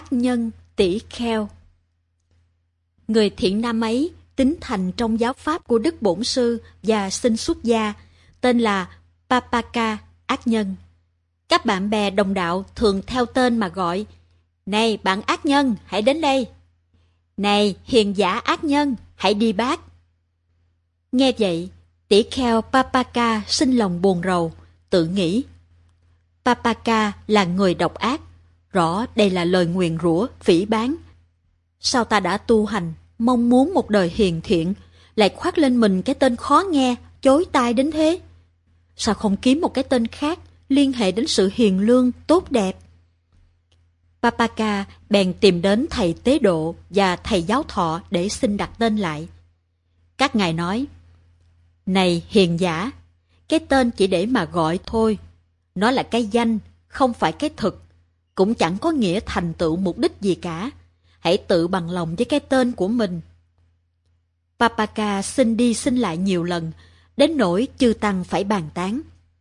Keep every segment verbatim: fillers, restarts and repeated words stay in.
ác nhân tỷ kheo. Người thiện nam ấy tín thành trong giáo pháp của Đức Bổn Sư và xin xuất gia, tên là Papaka ác nhân. Các bạn bè đồng đạo thường theo tên mà gọi: "Này bạn ác nhân, hãy đến đây. Này hiền giả ác nhân, hãy đi bát." Nghe vậy, tỷ kheo Papaka sinh lòng buồn rầu, tự nghĩ: Papaka là người độc ác, rõ đây là lời nguyền rủa, phỉ báng. Sao ta đã tu hành, mong muốn một đời hiền thiện, lại khoác lên mình cái tên khó nghe, chối tai đến thế? Sao không kiếm một cái tên khác, liên hệ đến sự hiền lương, tốt đẹp? Papaka bèn tìm đến thầy tế độ và thầy giáo thọ để xin đặt tên lại. Các ngài nói: "Này hiền giả, cái tên chỉ để mà gọi thôi. Nó là cái danh, không phải cái thực, cũng chẳng có nghĩa thành tựu mục đích gì cả. Hãy tự bằng lòng với cái tên của mình." Papaka xin đi xin lại nhiều lần, đến nỗi chư tăng phải bàn tán.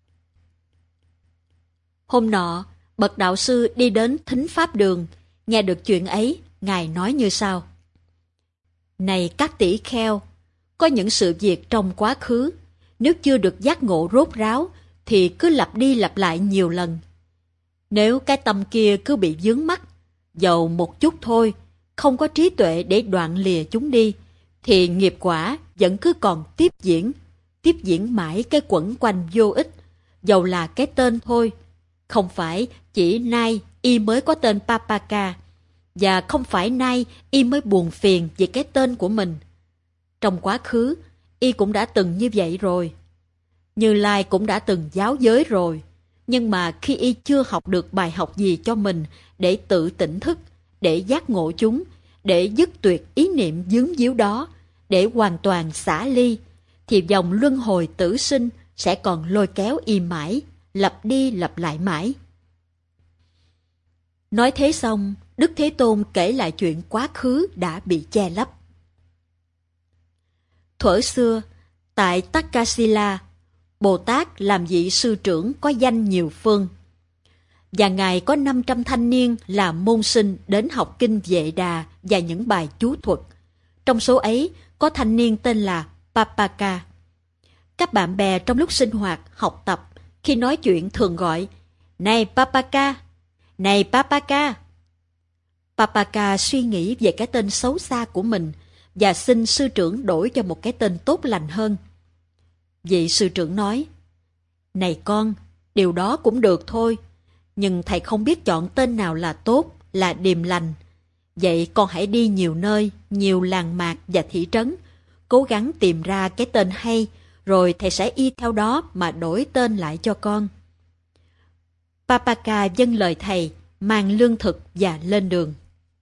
Hôm nọ, bậc đạo sư đi đến thính pháp đường, nghe được chuyện ấy, ngài nói như sau: "Này các tỷ kheo, có những sự việc trong quá khứ, nếu chưa được giác ngộ rốt ráo, thì cứ lặp đi lặp lại nhiều lần. Nếu cái tâm kia cứ bị vướng mắc, dầu một chút thôi, không có trí tuệ để đoạn lìa chúng đi, thì nghiệp quả vẫn cứ còn tiếp diễn, tiếp diễn mãi cái quẩn quanh vô ích, dầu là cái tên thôi. Không phải chỉ nay y mới có tên Papaka, và không phải nay y mới buồn phiền vì cái tên của mình. Trong quá khứ, y cũng đã từng như vậy rồi. Như Lai cũng đã từng giáo giới rồi, nhưng mà khi y chưa học được bài học gì cho mình để tự tỉnh thức, để giác ngộ chúng, để dứt tuyệt ý niệm vướng víu đó, để hoàn toàn xả ly, thì vòng luân hồi tử sinh sẽ còn lôi kéo y mãi, lặp đi lặp lại mãi." Nói thế xong, Đức Thế Tôn kể lại chuyện quá khứ đã bị che lấp. Thuở xưa, tại Takasila, Bồ Tát làm vị sư trưởng có danh nhiều phương. Và Ngài có năm trăm thanh niên là môn sinh đến học kinh Vệ Đà và những bài chú thuật. Trong số ấy có thanh niên tên là Papaka. Các bạn bè trong lúc sinh hoạt, học tập, khi nói chuyện thường gọi: "Này Papaka! Này Papaka!" Papaka suy nghĩ về cái tên xấu xa của mình và xin sư trưởng đổi cho một cái tên tốt lành hơn. Vị sư trưởng nói: "Này con, điều đó cũng được thôi, nhưng thầy không biết chọn tên nào là tốt, là điềm lành. Vậy con hãy đi nhiều nơi, nhiều làng mạc và thị trấn, cố gắng tìm ra cái tên hay, rồi thầy sẽ y theo đó mà đổi tên lại cho con." Papaka vâng lời thầy, mang lương thực và lên đường.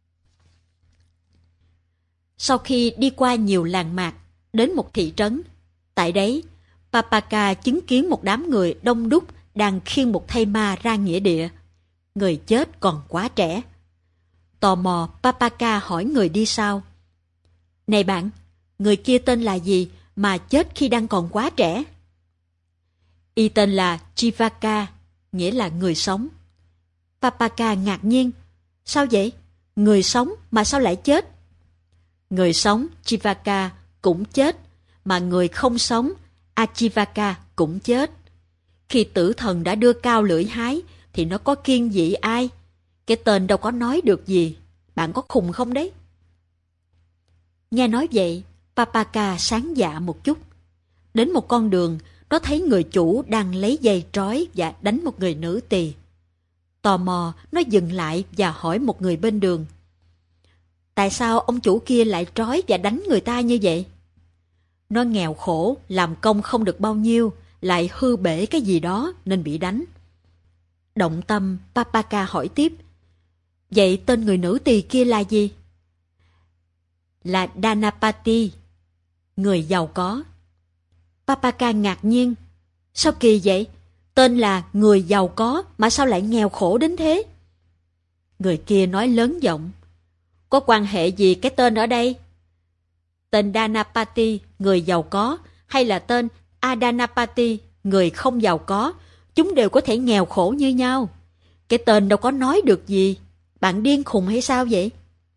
Sau khi đi qua nhiều làng mạc, đến một thị trấn, tại đấy, Papaka chứng kiến một đám người đông đúc đang khiêng một thây ma ra nghĩa địa. Người chết còn quá trẻ. Tò mò, Papaka hỏi người đi sau: "Này bạn, người kia tên là gì mà chết khi đang còn quá trẻ?" "Y tên là Jivaka, nghĩa là người sống." Papaka ngạc nhiên: "Sao vậy? Người sống mà sao lại chết?" "Người sống, Jivaka, cũng chết, mà người không sống, Ajivaka, cũng chết. Khi tử thần đã đưa cao lưỡi hái, thì nó có kiêng dị ai? Cái tên đâu có nói được gì. Bạn có khùng không đấy?" Nghe nói vậy, Papaka sáng dạ một chút. Đến một con đường, nó thấy người chủ đang lấy dây trói và đánh một người nữ tỳ. Tò mò, nó dừng lại và hỏi một người bên đường: "Tại sao ông chủ kia lại trói và đánh người ta như vậy?" "Nó nghèo khổ, làm công không được bao nhiêu, lại hư bể cái gì đó nên bị đánh." Động tâm, Papaka hỏi tiếp: "Vậy tên người nữ tỳ kia là gì?" "Là Dhanapati, người giàu có." Papaka ngạc nhiên: "Sao kỳ vậy? Tên là người giàu có mà sao lại nghèo khổ đến thế?" Người kia nói lớn giọng: "Có quan hệ gì cái tên ở đây? Tên Dhanapati, người giàu có, hay là tên Adhanapati, người không giàu có, chúng đều có thể nghèo khổ như nhau. Cái tên đâu có nói được gì. Bạn điên khùng hay sao vậy?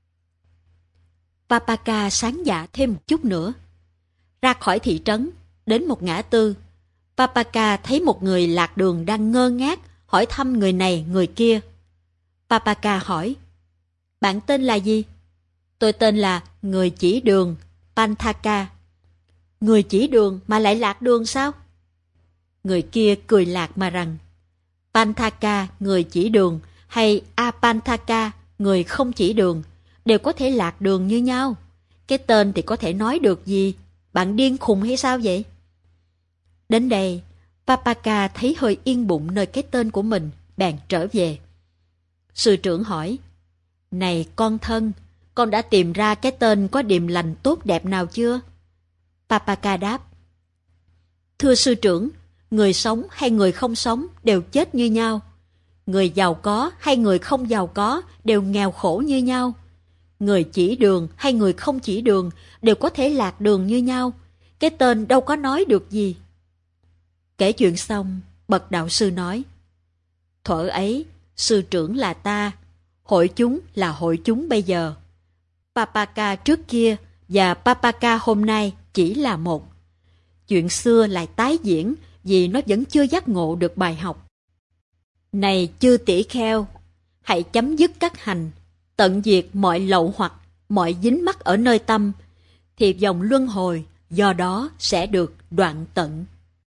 Papaka sáng dạ thêm một chút nữa. Ra khỏi thị trấn, đến một ngã tư, Papaka thấy một người lạc đường đang ngơ ngác hỏi thăm người này người kia. Papaka hỏi, bạn tên là gì? Tôi tên là người chỉ đường, Panthaka. Người chỉ đường mà lại lạc đường sao? Người kia cười lạc mà rằng, Panthaka, người chỉ đường, hay Apanthaka, người không chỉ đường, đều có thể lạc đường như nhau. Cái tên thì có thể nói được gì? Bạn điên khùng hay sao vậy? Đến đây, Papaka thấy hơi yên bụng nơi cái tên của mình, bèn trở về. Sư trưởng hỏi, này con thân, con đã tìm ra cái tên có điềm lành tốt đẹp nào chưa? Papaka đáp, thưa sư trưởng, người sống hay người không sống đều chết như nhau. Người giàu có hay người không giàu có đều nghèo khổ như nhau. Người chỉ đường hay người không chỉ đường đều có thể lạc đường như nhau. Cái tên đâu có nói được gì. Kể chuyện xong, bậc đạo sư nói, thuở ấy, sư trưởng là ta, hội chúng là hội chúng bây giờ. Papaka trước kia và Papaka hôm nay chỉ là một. Chuyện xưa lại tái diễn vì nó vẫn chưa giác ngộ được bài học. Này chư tỷ kheo, hãy chấm dứt các hành, tận diệt mọi lậu hoặc, mọi dính mắc ở nơi tâm, thì vòng luân hồi do đó sẽ được đoạn tận.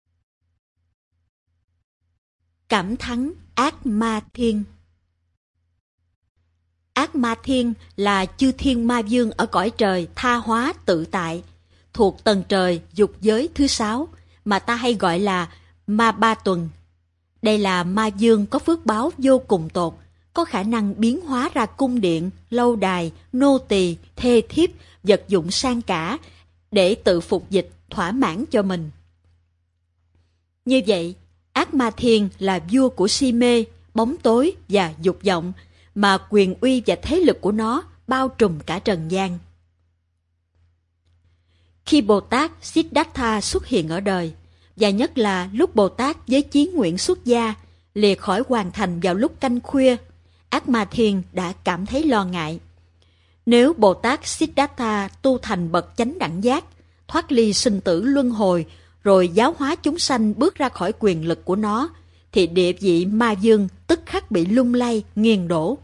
Cảm thắng ác ma thiên. Ác ma thiên là chư thiên ma vương ở cõi trời tha hóa tự tại, thuộc tầng trời dục giới thứ sáu, mà ta hay gọi là ma ba tuần. Đây là ma vương có phước báo vô cùng tột, có khả năng biến hóa ra cung điện, lâu đài, nô tỳ, thê thiếp, vật dụng sang cả, để tự phục dịch, thỏa mãn cho mình. Như vậy, ác ma thiên là vua của si mê, bóng tối và dục vọng, mà quyền uy và thế lực của nó bao trùm cả trần gian. Khi Bồ Tát Siddhartha xuất hiện ở đời, và nhất là lúc Bồ Tát với chí nguyện xuất gia, lìa khỏi hoàn thành vào lúc canh khuya, ác ma thiên đã cảm thấy lo ngại. Nếu Bồ Tát Siddhartha tu thành bậc chánh đẳng giác, thoát ly sinh tử luân hồi, rồi giáo hóa chúng sanh bước ra khỏi quyền lực của nó, thì địa vị ma vương tức khắc bị lung lay, nghiền đổ.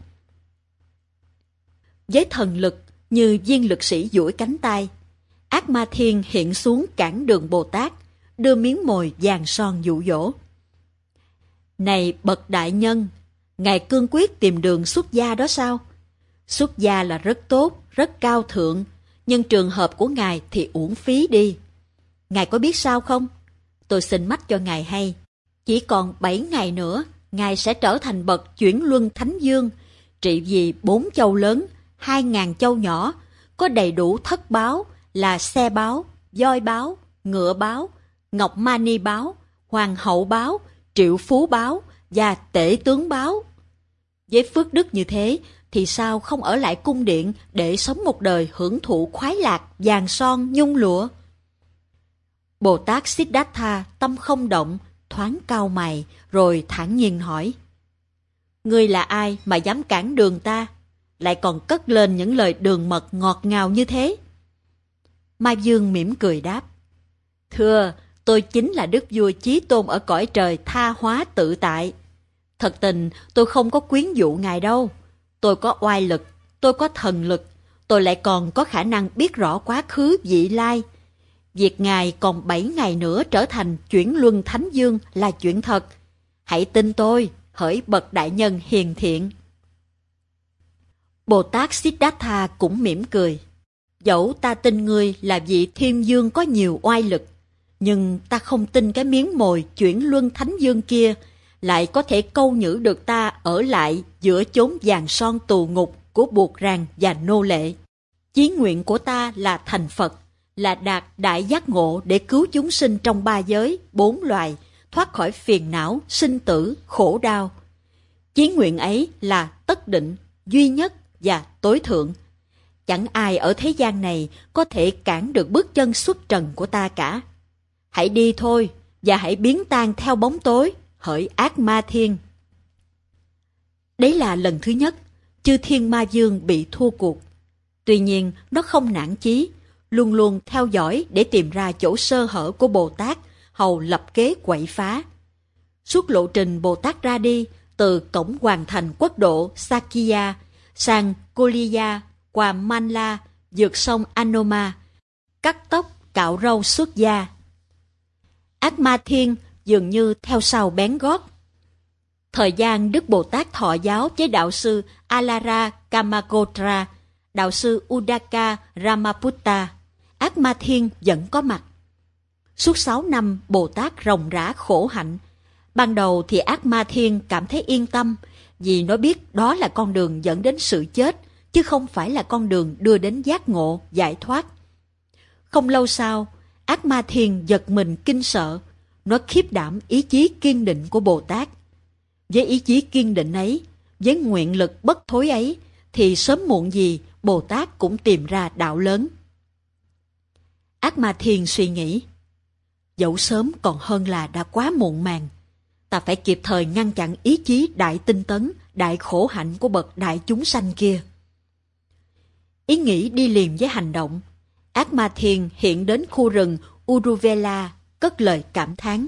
Với thần lực như viên lực sĩ duỗi cánh tay, ác ma thiên hiện xuống cản đường Bồ Tát, đưa miếng mồi vàng son dụ dỗ. Này bậc đại nhân, ngài cương quyết tìm đường xuất gia đó sao? Xuất gia là rất tốt, rất cao thượng, nhưng trường hợp của ngài thì uổng phí đi. Ngài có biết sao không? Tôi xin mách cho ngài hay, chỉ còn bảy ngày nữa, ngài sẽ trở thành bậc chuyển luân thánh vương, trị vì bốn châu lớn, hai ngàn châu nhỏ, có đầy đủ thất báo là xe báo, voi báo, ngựa báo, ngọc mani báo, hoàng hậu báo, triệu phú báo và tể tướng báo. Với phước đức như thế, thì sao không ở lại cung điện để sống một đời hưởng thụ khoái lạc, vàng son, nhung lụa? Bồ Tát Siddhartha tâm không động, thoáng cau mày, rồi thản nhiên hỏi, ngươi là ai mà dám cản đường ta, lại còn cất lên những lời đường mật ngọt ngào như thế? Ma vương mỉm cười đáp, thưa, tôi chính là đức vua chí tôn ở cõi trời tha hóa tự tại. Thật tình, tôi không có quyến dụ ngài đâu. Tôi có oai lực, tôi có thần lực, tôi lại còn có khả năng biết rõ quá khứ vị lai. Việc ngài còn bảy ngày nữa trở thành chuyển luân thánh vương là chuyện thật. Hãy tin tôi, hỡi bậc đại nhân hiền thiện. Bồ Tát Siddhartha cũng mỉm cười. Dẫu ta tin ngươi là vị thiên vương có nhiều oai lực, nhưng ta không tin cái miếng mồi chuyển luân thánh vương kia lại có thể câu nhử được ta ở lại giữa chốn vàng son tù ngục của buộc ràng và nô lệ. Chí nguyện của ta là thành Phật, là đạt đại giác ngộ để cứu chúng sinh trong ba giới, bốn loài, thoát khỏi phiền não, sinh tử, khổ đau. Chí nguyện ấy là tất định, duy nhất và tối thượng. Chẳng ai ở thế gian này có thể cản được bước chân xuất trần của ta cả. Hãy đi thôi, và hãy biến tan theo bóng tối, hỡi ác ma thiên. Đấy là lần thứ nhất, chư thiên ma dương bị thua cuộc. Tuy nhiên, nó không nản chí, luôn luôn theo dõi để tìm ra chỗ sơ hở của Bồ Tát, hầu lập kế quậy phá. Suốt lộ trình Bồ Tát ra đi, từ cổng hoàn thành quốc độ Sakya sang Koliya, qua Manla, vượt sông Anoma, cắt tóc, cạo râu xuất gia. Ác Ma Thiên dường như theo sau bén gót. Thời gian Đức Bồ Tát thọ giáo với đạo sư Alara Kamakotra, đạo sư Udaka Ramaputta, Ác Ma Thiên vẫn có mặt. Suốt sáu năm Bồ Tát ròng rã khổ hạnh. Ban đầu thì Ác Ma Thiên cảm thấy yên tâm, vì nó biết đó là con đường dẫn đến sự chết, chứ không phải là con đường đưa đến giác ngộ, giải thoát. Không lâu sau, Ác Ma Thiên giật mình kinh sợ, nó khiếp đảm ý chí kiên định của Bồ Tát. Với ý chí kiên định ấy, với nguyện lực bất thối ấy, thì sớm muộn gì Bồ Tát cũng tìm ra đạo lớn. Ác Ma Thiên suy nghĩ, dẫu sớm còn hơn là đã quá muộn màng. Ta phải kịp thời ngăn chặn ý chí đại tinh tấn, đại khổ hạnh của bậc đại chúng sanh kia. Ý nghĩ đi liền với hành động. Ác Ma Thiên hiện đến khu rừng Uruvela, cất lời cảm thán.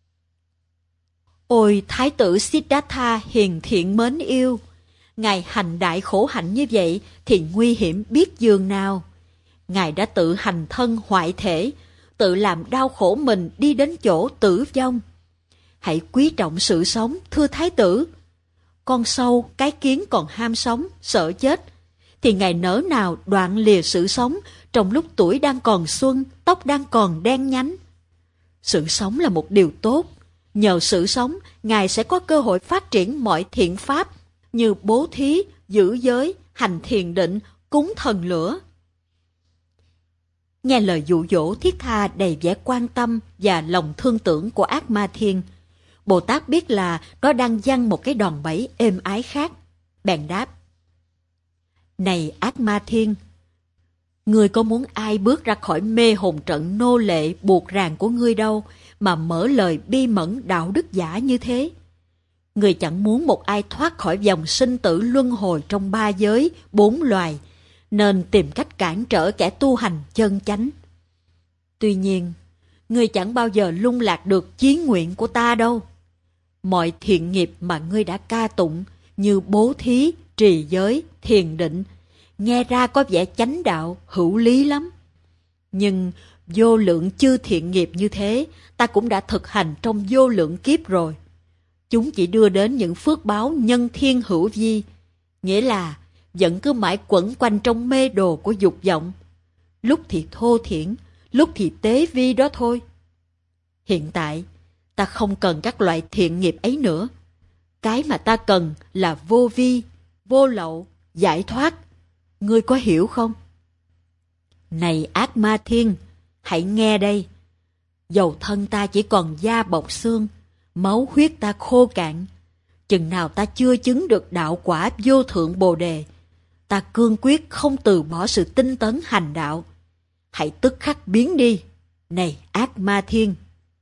Ôi Thái tử Siddhartha hiền thiện mến yêu, Ngài hành đại khổ hạnh như vậy thì nguy hiểm biết dường nào. Ngài đã tự hành thân hoại thể, tự làm đau khổ mình đi đến chỗ tử vong. Hãy quý trọng sự sống, thưa Thái tử. Con sâu, cái kiến còn ham sống, sợ chết, thì ngày nỡ nào đoạn lìa sự sống trong lúc tuổi đang còn xuân, tóc đang còn đen nhánh. Sự sống là một điều tốt. Nhờ sự sống, Ngài sẽ có cơ hội phát triển mọi thiện pháp như bố thí, giữ giới, hành thiền định, cúng thần lửa. Nghe lời dụ dỗ thiết tha đầy vẻ quan tâm và lòng thương tưởng của Ác Ma Thiên, Bồ Tát biết là nó đang giăng một cái đòn bẩy êm ái khác. Bèn đáp: Này Ác Ma Thiên, ngươi có muốn ai bước ra khỏi mê hồn trận nô lệ buộc ràng của ngươi đâu mà mở lời bi mẫn đạo đức giả như thế. Ngươi chẳng muốn một ai thoát khỏi vòng sinh tử luân hồi trong ba giới, bốn loài, nên tìm cách cản trở kẻ tu hành chân chánh. Tuy nhiên, ngươi chẳng bao giờ lung lạc được chí nguyện của ta đâu. Mọi thiện nghiệp mà ngươi đã ca tụng như bố thí, trì giới, thiền định, nghe ra có vẻ chánh đạo, hữu lý lắm. Nhưng vô lượng chư thiện nghiệp như thế, ta cũng đã thực hành trong vô lượng kiếp rồi. Chúng chỉ đưa đến những phước báo nhân thiên hữu vi, nghĩa là vẫn cứ mãi quẩn quanh trong mê đồ của dục vọng. Lúc thì thô thiển, lúc thì tế vi đó thôi. Hiện tại, ta không cần các loại thiện nghiệp ấy nữa. Cái mà ta cần là vô vi, vô lậu, giải thoát. Ngươi có hiểu không? Này Ác Ma Thiên, hãy nghe đây. Dầu thân ta chỉ còn da bọc xương, máu huyết ta khô cạn, chừng nào ta chưa chứng được đạo quả vô thượng Bồ Đề, ta cương quyết không từ bỏ sự tinh tấn hành đạo. Hãy tức khắc biến đi, này Ác Ma Thiên.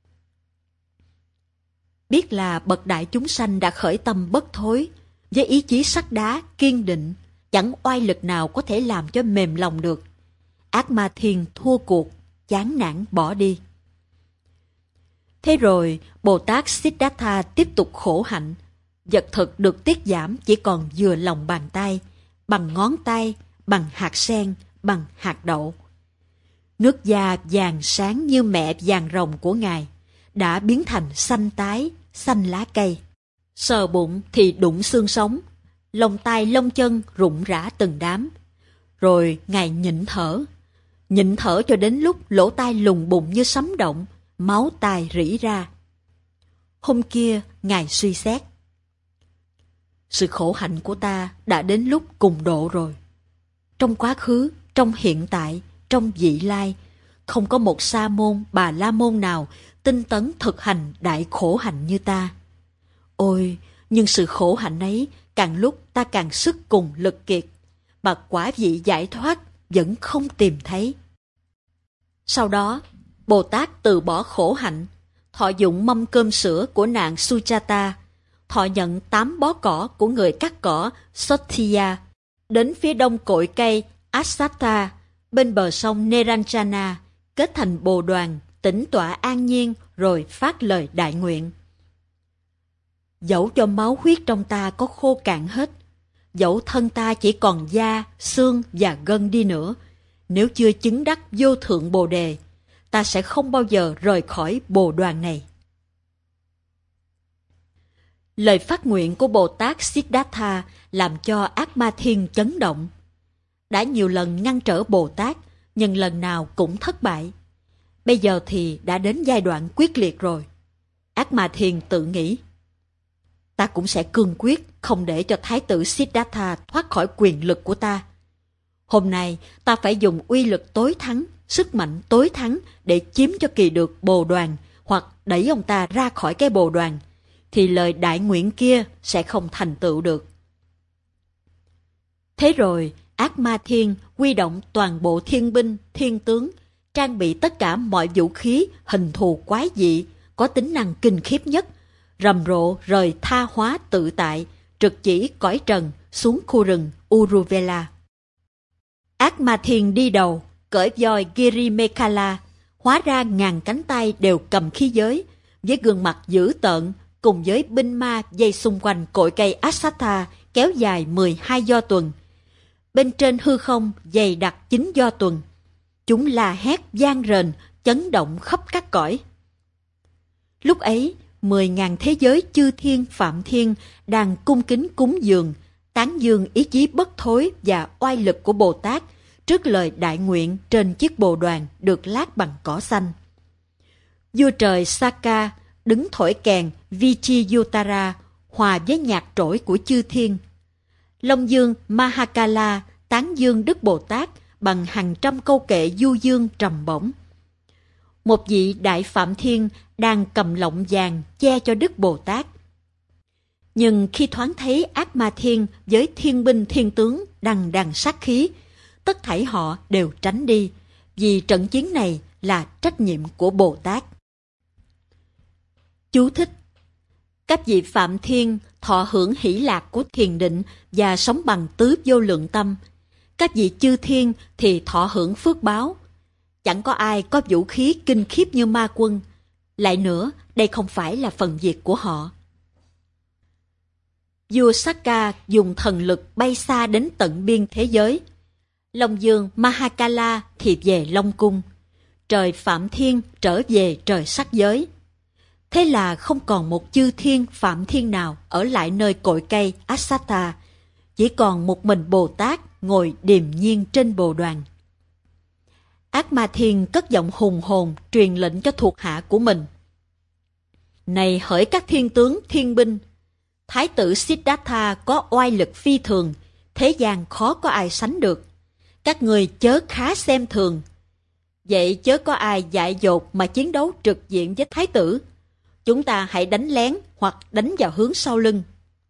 Biết là bậc đại chúng sanh đã khởi tâm bất thối, với ý chí sắt đá, kiên định, chẳng oai lực nào có thể làm cho mềm lòng được. Ác Ma Thiên thua cuộc, chán nản bỏ đi. Thế rồi, Bồ Tát Siddhartha tiếp tục khổ hạnh. Vật thực được tiết giảm chỉ còn vừa lòng bàn tay, bằng ngón tay, bằng hạt sen, bằng hạt đậu. Nước da vàng sáng như mẹ vàng rồng của Ngài đã biến thành xanh tái, xanh lá cây. Sờ bụng thì đụng xương sống, lông tai lông chân rụng rã từng đám. Rồi Ngài nhịn thở, nhịn thở cho đến lúc lỗ tai lùng bùng như sấm động, máu tai rỉ ra. Hôm kia Ngài suy xét: sự khổ hạnh của ta đã đến lúc cùng độ rồi. Trong quá khứ, trong hiện tại, trong vị lai, không có một sa môn, bà la môn nào tinh tấn thực hành đại khổ hạnh như ta. Ôi, nhưng sự khổ hạnh ấy càng lúc ta càng sức cùng lực kiệt, mà quả vị giải thoát vẫn không tìm thấy. Sau đó, Bồ Tát từ bỏ khổ hạnh, thọ dụng mâm cơm sữa của nàng Suchata, thọ nhận tám bó cỏ của người cắt cỏ Sotia, đến phía đông cội cây Asata, bên bờ sông Neranjana, kết thành bồ đoàn, tĩnh tọa an nhiên rồi phát lời đại nguyện. Dẫu cho máu huyết trong ta có khô cạn hết, dẫu thân ta chỉ còn da, xương và gân đi nữa, nếu chưa chứng đắc vô thượng bồ đề, ta sẽ không bao giờ rời khỏi bồ đoàn này. Lời phát nguyện của Bồ Tát Siddhartha làm cho Ác Ma Thiên chấn động. Đã nhiều lần ngăn trở Bồ Tát, nhưng lần nào cũng thất bại. Bây giờ thì đã đến giai đoạn quyết liệt rồi. Ác Ma Thiên tự nghĩ, ta cũng sẽ cương quyết không để cho Thái tử Siddhartha thoát khỏi quyền lực của ta. Hôm nay ta phải dùng uy lực tối thắng, sức mạnh tối thắng để chiếm cho kỳ được bồ đoàn hoặc đẩy ông ta ra khỏi cái bồ đoàn, thì lời đại nguyện kia sẽ không thành tựu được. Thế rồi, Ác Ma Thiên huy động toàn bộ thiên binh, thiên tướng, trang bị tất cả mọi vũ khí, hình thù quái dị, có tính năng kinh khiếp nhất, rầm rộ rời tha hóa tự tại, trực chỉ cõi trần xuống khu rừng Uruvela. Ác Ma Thiên đi đầu, cởi voi Girimekala, hóa ra ngàn cánh tay đều cầm khí giới, với gương mặt dữ tợn, cùng với binh ma dây xung quanh cội cây Asatha kéo dài mười hai do tuần. Bên trên hư không dày đặc chín do tuần. Chúng la hét vang rền, chấn động khắp các cõi. Lúc ấy, mười ngàn thế giới chư thiên phạm thiên đang cung kính cúng dường, tán dương ý chí bất thối và oai lực của Bồ Tát trước lời đại nguyện trên chiếc bồ đoàn được lát bằng cỏ xanh. Vua trời Saka đứng thổi kèn Vichiyuttara hòa với nhạc trỗi của chư thiên. Long Dương Mahakala tán dương Đức Bồ Tát bằng hàng trăm câu kệ du dương trầm bổng. Một vị đại phạm thiên đang cầm lọng vàng che cho Đức Bồ Tát. Nhưng khi thoáng thấy Ác Ma Thiên với thiên binh thiên tướng đằng đằng sát khí, tất thảy họ đều tránh đi, vì trận chiến này là trách nhiệm của Bồ Tát. Chú thích: các vị phạm thiên thọ hưởng hỷ lạc của thiền định và sống bằng tứ vô lượng tâm. Các vị chư thiên thì thọ hưởng phước báo. Chẳng có ai có vũ khí kinh khiếp như ma quân. Lại nữa, đây không phải là phần việc của họ. Vua Sakka dùng thần lực bay xa đến tận biên thế giới. Long Dương Mahakala thì về Long Cung. Trời Phạm Thiên trở về trời sắc giới. Thế là không còn một chư thiên phạm thiên nào ở lại nơi cội cây Asata, chỉ còn một mình Bồ Tát ngồi điềm nhiên trên bồ đoàn. Ác Ma Thiên cất giọng hùng hồn truyền lệnh cho thuộc hạ của mình. Này hỡi các thiên tướng thiên binh, Thái tử Siddhartha có oai lực phi thường, thế gian khó có ai sánh được. Các người chớ khá xem thường. Vậy chớ có ai dại dột mà chiến đấu trực diện với Thái tử. Chúng ta hãy đánh lén hoặc đánh vào hướng sau lưng.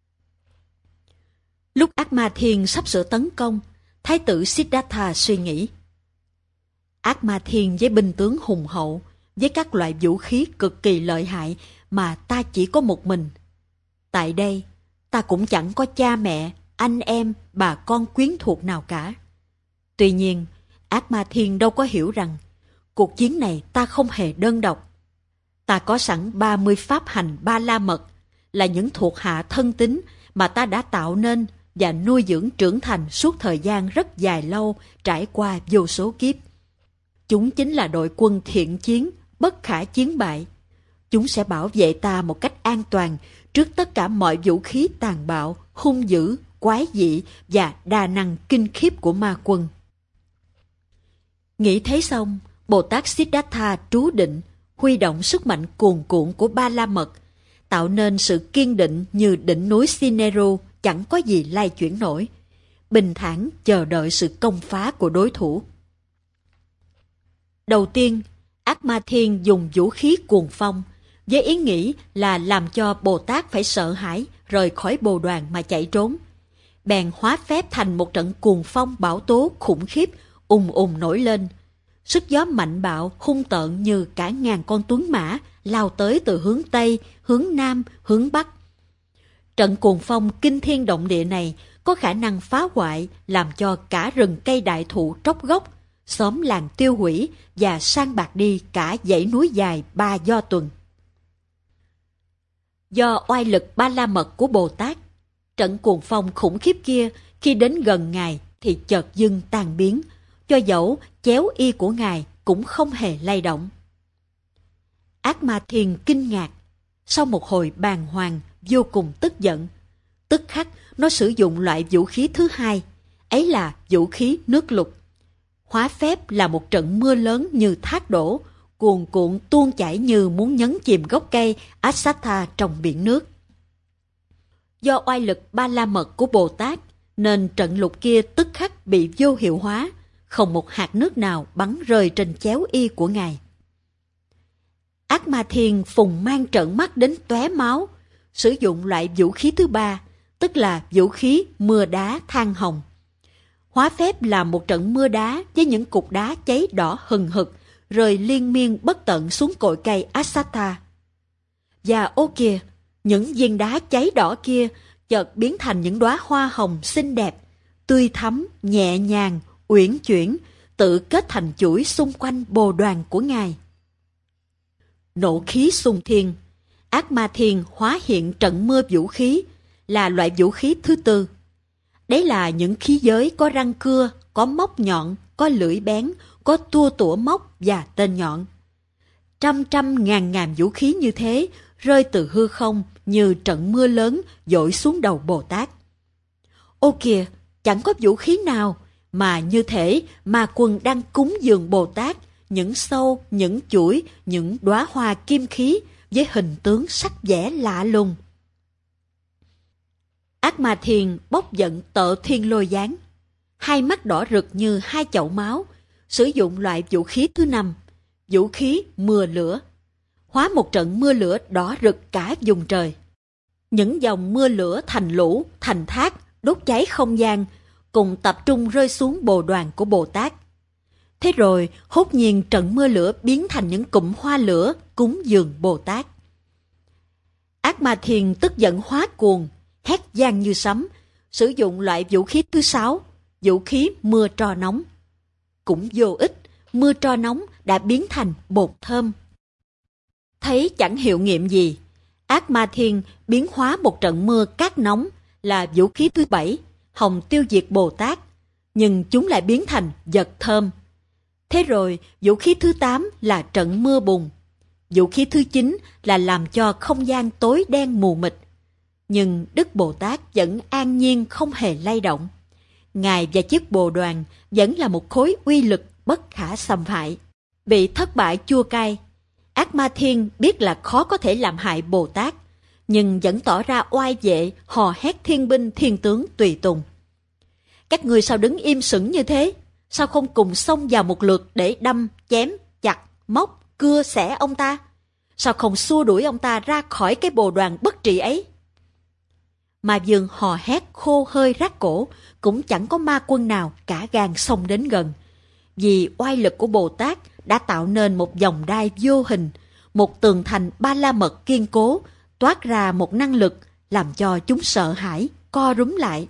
Lúc Ác Ma Thiên sắp sửa tấn công, Thái tử Siddhartha suy nghĩ. Ác Ma Thiên với binh tướng hùng hậu, với các loại vũ khí cực kỳ lợi hại mà ta chỉ có một mình. Tại đây, ta cũng chẳng có cha mẹ, anh em, bà con quyến thuộc nào cả. Tuy nhiên, Ác Ma Thiên đâu có hiểu rằng cuộc chiến này ta không hề đơn độc. Ta có sẵn ba mươi pháp hành ba la mật, là những thuộc hạ thân tín mà ta đã tạo nên và nuôi dưỡng trưởng thành suốt thời gian rất dài lâu, trải qua vô số kiếp. Chúng chính là đội quân thiện chiến, bất khả chiến bại. Chúng sẽ bảo vệ ta một cách an toàn trước tất cả mọi vũ khí tàn bạo, hung dữ, quái dị và đa năng kinh khiếp của ma quân. Nghĩ thế xong, Bồ Tát Siddhartha trú định, huy động sức mạnh cuồn cuộn của ba la mật, tạo nên sự kiên định như đỉnh núi Sineru chẳng có gì lay chuyển nổi, bình thản chờ đợi sự công phá của đối thủ. Đầu tiên, Ác Ma Thiên dùng vũ khí cuồng phong, với ý nghĩ là làm cho Bồ Tát phải sợ hãi, rời khỏi bồ đoàn mà chạy trốn. Bèn hóa phép thành một trận cuồng phong bão tố khủng khiếp, ùng ùng nổi lên. Sức gió mạnh bạo, hung tợn như cả ngàn con tuấn mã lao tới từ hướng Tây, hướng Nam, hướng Bắc. Trận cuồng phong kinh thiên động địa này có khả năng phá hoại, làm cho cả rừng cây đại thụ tróc gốc, xóm làng tiêu hủy và san bạc đi cả dãy núi dài Ba Do Tuần. Do oai lực Ba La Mật của Bồ Tát, trận cuồng phong khủng khiếp kia khi đến gần Ngài thì chợt dưng tan biến, cho dẫu chéo y của Ngài cũng không hề lay động. Ác Ma Thiên kinh ngạc, sau một hồi bàng hoàng vô cùng tức giận, tức khắc nó sử dụng loại vũ khí thứ hai, ấy là vũ khí nước lục. Hóa phép là một trận mưa lớn như thác đổ, cuồn cuộn tuôn chảy như muốn nhấn chìm gốc cây Asatha trong biển nước. Do oai lực Ba La Mật của Bồ Tát, nên trận lục kia tức khắc bị vô hiệu hóa, không một hạt nước nào bắn rơi trên chéo y của Ngài. Ác Ma Thiên phùng mang trợn mắt đến tóe máu, sử dụng loại vũ khí thứ ba, tức là vũ khí mưa đá than hồng. Hóa phép là một trận mưa đá với những cục đá cháy đỏ hừng hực, rơi liên miên bất tận xuống cội cây Asatha. Và ô kìa, những viên đá cháy đỏ kia chợt biến thành những đóa hoa hồng xinh đẹp, tươi thắm, nhẹ nhàng, uyển chuyển, tự kết thành chuỗi xung quanh bồ đoàn của Ngài. Nộ khí xung thiên, Ác Ma Thiên hóa hiện trận mưa vũ khí, là loại vũ khí thứ tư. Đấy là những khí giới có răng cưa, có móc nhọn, có lưỡi bén, có tua tủa móc và tên nhọn. Trăm trăm ngàn ngàn vũ khí như thế rơi từ hư không như trận mưa lớn dội xuống đầu Bồ Tát. Ô kìa, chẳng có vũ khí nào mà như thể ma quân đang cúng dường Bồ Tát những sâu, những chuỗi, những đóa hoa kim khí với hình tướng sắc vẽ lạ lùng. Ác Ma Thiên bốc giận tợ thiên lôi giáng, hai mắt đỏ rực như hai chậu máu, sử dụng loại vũ khí thứ năm, vũ khí mưa lửa, hóa một trận mưa lửa đỏ rực cả vùng trời. Những dòng mưa lửa thành lũ, thành thác, đốt cháy không gian, cùng tập trung rơi xuống bồ đoàn của Bồ Tát. Thế rồi, hốt nhiên trận mưa lửa biến thành những cụm hoa lửa cúng dường Bồ Tát. Ác Ma Thiên tức giận hóa cuồng, hét vang như sấm, sử dụng loại vũ khí thứ sáu, vũ khí mưa tro nóng. Cũng vô ích, mưa tro nóng đã biến thành bột thơm. Thấy chẳng hiệu nghiệm gì, Ác Ma Thiên biến hóa một trận mưa cát nóng là vũ khí thứ bảy, hồng tiêu diệt Bồ Tát, nhưng chúng lại biến thành vật thơm. Thế rồi, vũ khí thứ tám là trận mưa bùn. Vũ khí thứ chín là làm cho không gian tối đen mù mịt. Nhưng Đức Bồ Tát vẫn an nhiên không hề lay động. Ngài và chiếc bồ đoàn vẫn là một khối uy lực bất khả xâm phạm. Bị thất bại chua cay, Ác Ma Thiên biết là khó có thể làm hại Bồ Tát, nhưng vẫn tỏ ra oai vệ, hò hét thiên binh thiên tướng tùy tùng. Các người sao đứng im sững như thế? Sao không cùng xông vào một lượt để đâm, chém, chặt, móc, cưa xẻ ông ta? Sao không xua đuổi ông ta ra khỏi cái bồ đoàn bất trị ấy? Ma Vương hò hét khô hơi rát cổ, cũng chẳng có ma quân nào cả gan xông đến gần. Vì oai lực của Bồ Tát đã tạo nên một vòng đai vô hình, một tường thành Ba La Mật kiên cố, toát ra một năng lực làm cho chúng sợ hãi, co rúm lại.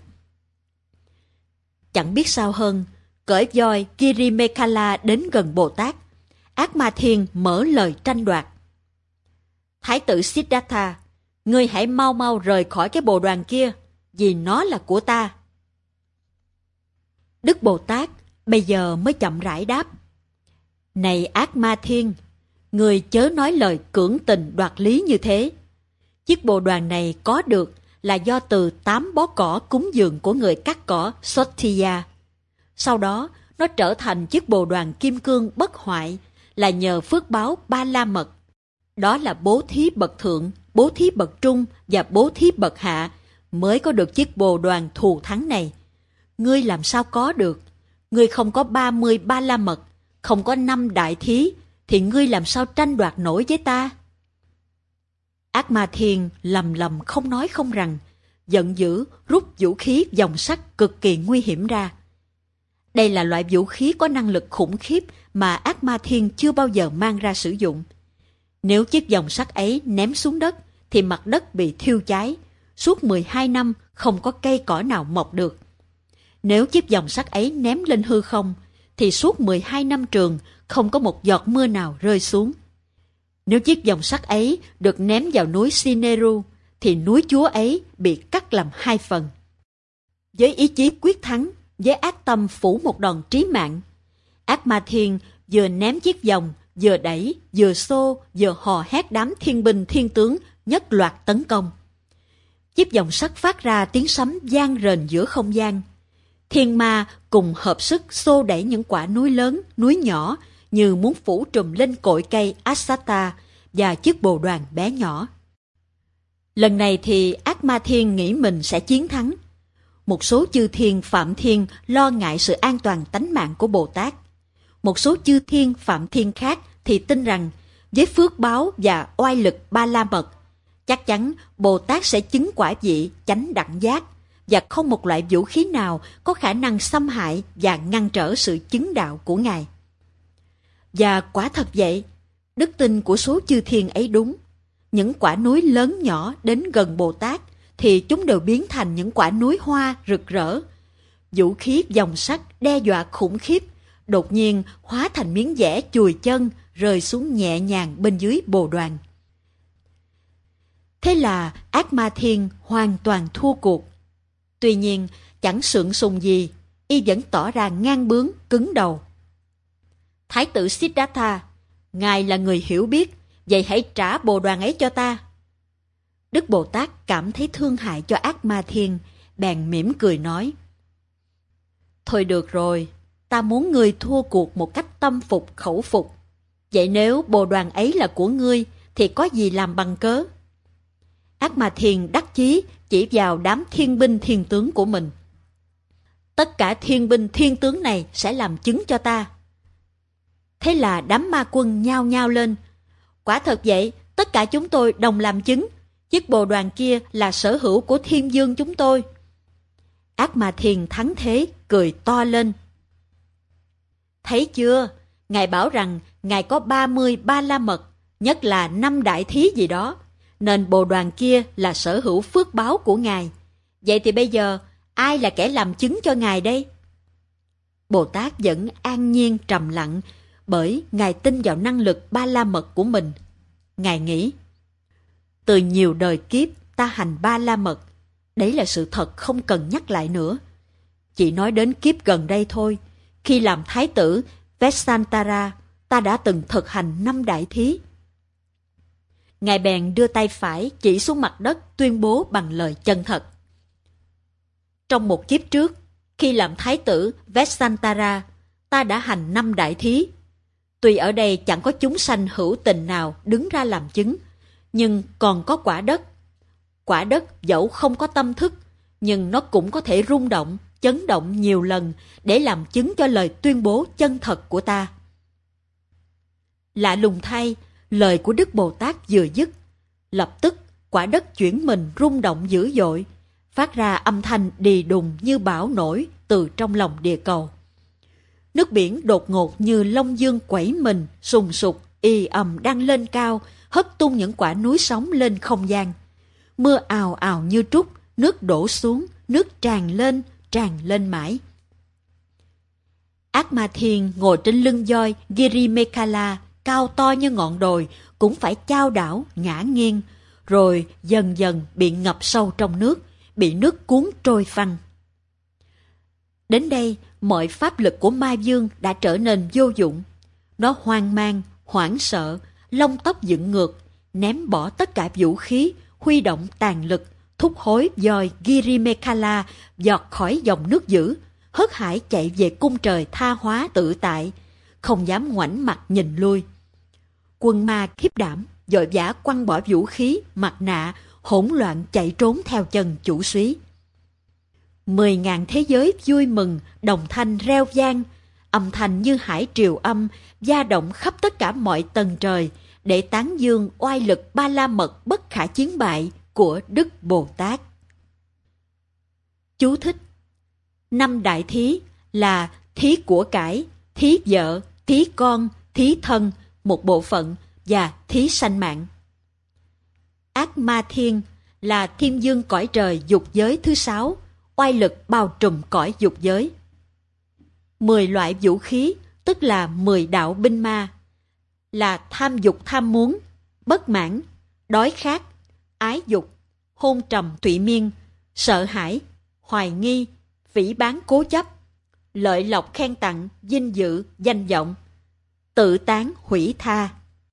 Chẳng biết sao hơn, cởi voi Kirimekala đến gần Bồ Tát, Ác Ma Thiên mở lời tranh đoạt. Thái tử Siddhartha, ngươi hãy mau mau rời khỏi cái bồ đoàn kia, vì nó là của ta. Đức Bồ Tát bây giờ mới chậm rãi đáp. Này Ác Ma Thiên, ngươi chớ nói lời cưỡng tình đoạt lý như thế. Chiếc bồ đoàn này có được là do từ tám bó cỏ cúng dường của người cắt cỏ Sotiya. Sau đó, nó trở thành chiếc bồ đoàn kim cương bất hoại là nhờ phước báo Ba La Mật. Đó là bố thí bậc thượng, bố thí bậc trung và bố thí bậc hạ mới có được chiếc bồ đoàn thù thắng này. Ngươi làm sao có được? Ngươi không có ba mươi Ba La Mật, không có năm đại thí, thì ngươi làm sao tranh đoạt nổi với ta? Ác Ma Thiên lầm lầm không nói không rằng, giận dữ rút vũ khí vòng sắt cực kỳ nguy hiểm ra. Đây là loại vũ khí có năng lực khủng khiếp mà Ác Ma Thiên chưa bao giờ mang ra sử dụng. Nếu chiếc vòng sắt ấy ném xuống đất, thì mặt đất bị thiêu cháy, suốt mười hai năm không có cây cỏ nào mọc được. Nếu chiếc vòng sắt ấy ném lên hư không, thì suốt mười hai năm trường không có một giọt mưa nào rơi xuống. Nếu chiếc vòng sắt ấy được ném vào núi Sineru, thì núi Chúa ấy bị cắt làm hai phần. Với ý chí quyết thắng, với ác tâm phủ một đòn trí mạng, Ác Ma Thiên vừa ném chiếc vòng, vừa đẩy, vừa xô, vừa hò hét đám thiên binh thiên tướng nhất loạt tấn công. Chiếc vòng sắt phát ra tiếng sấm vang rền giữa không gian. Thiên ma cùng hợp sức xô đẩy những quả núi lớn, núi nhỏ như muốn phủ trùm lên cội cây Asata và chiếc bồ đoàn bé nhỏ. Lần này thì Ác Ma Thiên nghĩ mình sẽ chiến thắng. Một số chư thiên phạm thiên lo ngại sự an toàn tánh mạng của Bồ Tát. Một số chư thiên phạm thiên khác thì tin rằng với phước báo và oai lực Ba La Mật, chắc chắn Bồ Tát sẽ chứng quả vị chánh đẳng giác, và không một loại vũ khí nào có khả năng xâm hại và ngăn trở sự chứng đạo của Ngài. Và quả thật vậy, đức tin của số chư thiên ấy đúng. Những quả núi lớn nhỏ đến gần Bồ Tát thì chúng đều biến thành những quả núi hoa rực rỡ. Vũ khí vòng sắt đe dọa khủng khiếp đột nhiên hóa thành miếng dẻ chùi chân rơi xuống nhẹ nhàng bên dưới bồ đoàn. Thế là Ác Ma Thiên hoàn toàn thua cuộc. Tuy nhiên chẳng sượng sùng gì, y vẫn tỏ ra ngang bướng, cứng đầu. Thái tử Siddhartha, ngài là người hiểu biết, vậy hãy trả bồ đoàn ấy cho ta. Đức Bồ Tát cảm thấy thương hại cho Ác Ma Thiên, bèn mỉm cười nói: Thôi được rồi, ta muốn ngươi thua cuộc một cách tâm phục khẩu phục. Vậy nếu bồ đoàn ấy là của ngươi, thì có gì làm bằng cớ? Ác Ma Thiên đắc chí chỉ vào đám thiên binh thiên tướng của mình. Tất cả thiên binh thiên tướng này sẽ làm chứng cho ta. Thế là đám ma quân nhao nhao lên. Quả thật vậy, tất cả chúng tôi đồng làm chứng. Chiếc bồ đoàn kia là sở hữu của Thiên Dương chúng tôi. Ác Ma Thiên thắng thế, cười to lên. Thấy chưa, ngài bảo rằng ngài có ba mươi ba la mật, nhất là năm đại thí gì đó, nên bồ đoàn kia là sở hữu phước báo của ngài. Vậy thì bây giờ, ai là kẻ làm chứng cho ngài đây? Bồ Tát vẫn an nhiên trầm lặng, bởi ngài tin vào năng lực ba la mật của mình. Ngài nghĩ, từ nhiều đời kiếp ta hành ba la mật, đấy là sự thật không cần nhắc lại nữa. Chỉ nói đến kiếp gần đây thôi, khi làm thái tử Vesantara, ta đã từng thực hành năm đại thí. Ngài bèn đưa tay phải chỉ xuống mặt đất, tuyên bố bằng lời chân thật. Trong một kiếp trước, khi làm thái tử Vesantara, ta đã hành năm đại thí. Tuy ở đây chẳng có chúng sanh hữu tình nào đứng ra làm chứng, nhưng còn có quả đất. Quả đất dẫu không có tâm thức, nhưng nó cũng có thể rung động, chấn động nhiều lần để làm chứng cho lời tuyên bố chân thật của ta. Lạ lùng thay, lời của Đức Bồ Tát vừa dứt, lập tức quả đất chuyển mình rung động dữ dội, phát ra âm thanh đì đùng như bão nổi từ trong lòng địa cầu. Nước biển đột ngột như long dương quẩy mình, sùng sục, ì ầm đang lên cao, hất tung những quả núi sóng lên không gian. Mưa ào ào như trút, nước đổ xuống, nước tràn lên, tràn lên mãi. Ác Ma Thiên ngồi trên lưng voi Girimekala, cao to như ngọn đồi, cũng phải chao đảo, ngã nghiêng, rồi dần dần bị ngập sâu trong nước, bị nước cuốn trôi phăng. Đến đây, mọi pháp lực của Ma Vương đã trở nên vô dụng. Nó hoang mang, hoảng sợ, lông tóc dựng ngược, ném bỏ tất cả vũ khí, huy động tàn lực, thúc hối voi Girimekala giọt khỏi dòng nước dữ, hớt hải chạy về cung trời tha hóa tự tại, không dám ngoảnh mặt nhìn lui. Quân ma khiếp đảm, vội vã quăng bỏ vũ khí, mặt nạ, hỗn loạn chạy trốn theo chân chủ soái. Mười ngàn thế giới vui mừng, đồng thanh reo vang, âm thanh như hải triều âm, da động khắp tất cả mọi tầng trời, để tán dương oai lực ba la mật bất khả chiến bại của Đức Bồ Tát. Chú thích: Năm đại thí là thí của cải, thí vợ, thí con, thí thân, một bộ phận, và thí sanh mạng. Ác Ma Thiên là thiên dương cõi trời dục giới thứ sáu, oai lực bao trùm cõi dục giới. Mười loại vũ khí, tức là mười đạo binh ma, là tham dục tham muốn, bất mãn, đói khát, ái dục, hôn trầm thụy miên, sợ hãi, hoài nghi, phỉ báng cố chấp, lợi lộc khen tặng, vinh dự, danh vọng, tự tán hủy tha,